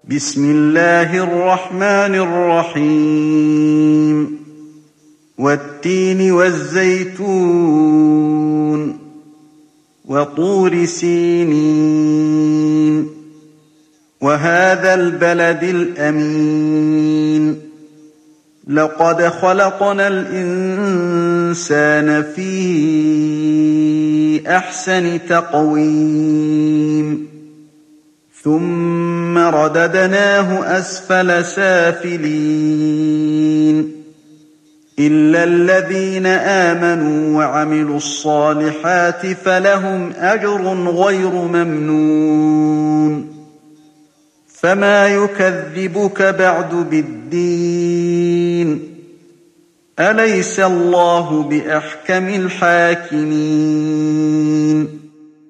بسم الله الرحمن الرحيم والتين والزيتون وطور سينين وهذا البلد الأمين لقد خلقنا الإنسان في أحسن تقويم ثم رددناه أسفل سافلين إلا الذين آمنوا وعملوا الصالحات فلهم أجر غير ممنون فما يكذبك بعد بالدين أليس الله بأحكم الحاكمين